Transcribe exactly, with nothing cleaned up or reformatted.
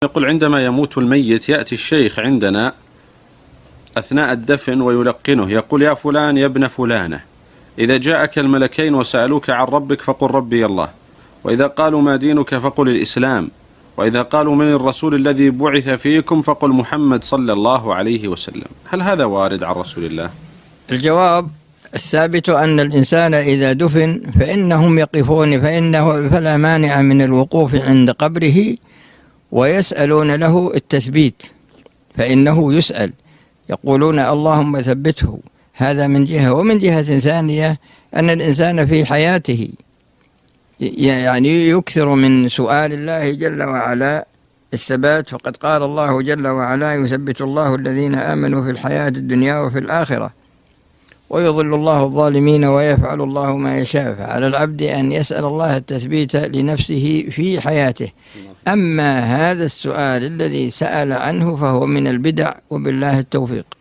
يقول عندما يموت الميت يأتي الشيخ عندنا أثناء الدفن ويلقنه، يقول: يا فلان يا ابن فلانة، إذا جاءك الملكين وسألوك عن ربك فقل ربي الله، وإذا قالوا ما دينك فقل الإسلام، وإذا قالوا من الرسول الذي بعث فيكم فقل محمد صلى الله عليه وسلم. هل هذا وارد عن رسول الله؟ الجواب الثابت أن الإنسان إذا دفن فإنهم يقفون فإنه فلا مانع من الوقوف عند قبره ويسألون له التثبيت، فإنه يسأل، يقولون اللهم ثبته. هذا من جهة. ومن جهة ثانية أن الإنسان في حياته يعني يكثر من سؤال الله جل وعلا الثبات، فقد قال الله جل وعلا: يثبت الله الذين آمنوا في الحياة الدنيا وفي الآخرة ويضل الله الظالمين ويفعل الله ما يشاء. فعلى العبد أن يسأل الله التثبيت لنفسه في حياته. أما هذا السؤال الذي سأل عنه فهو من البدع، وبالله التوفيق.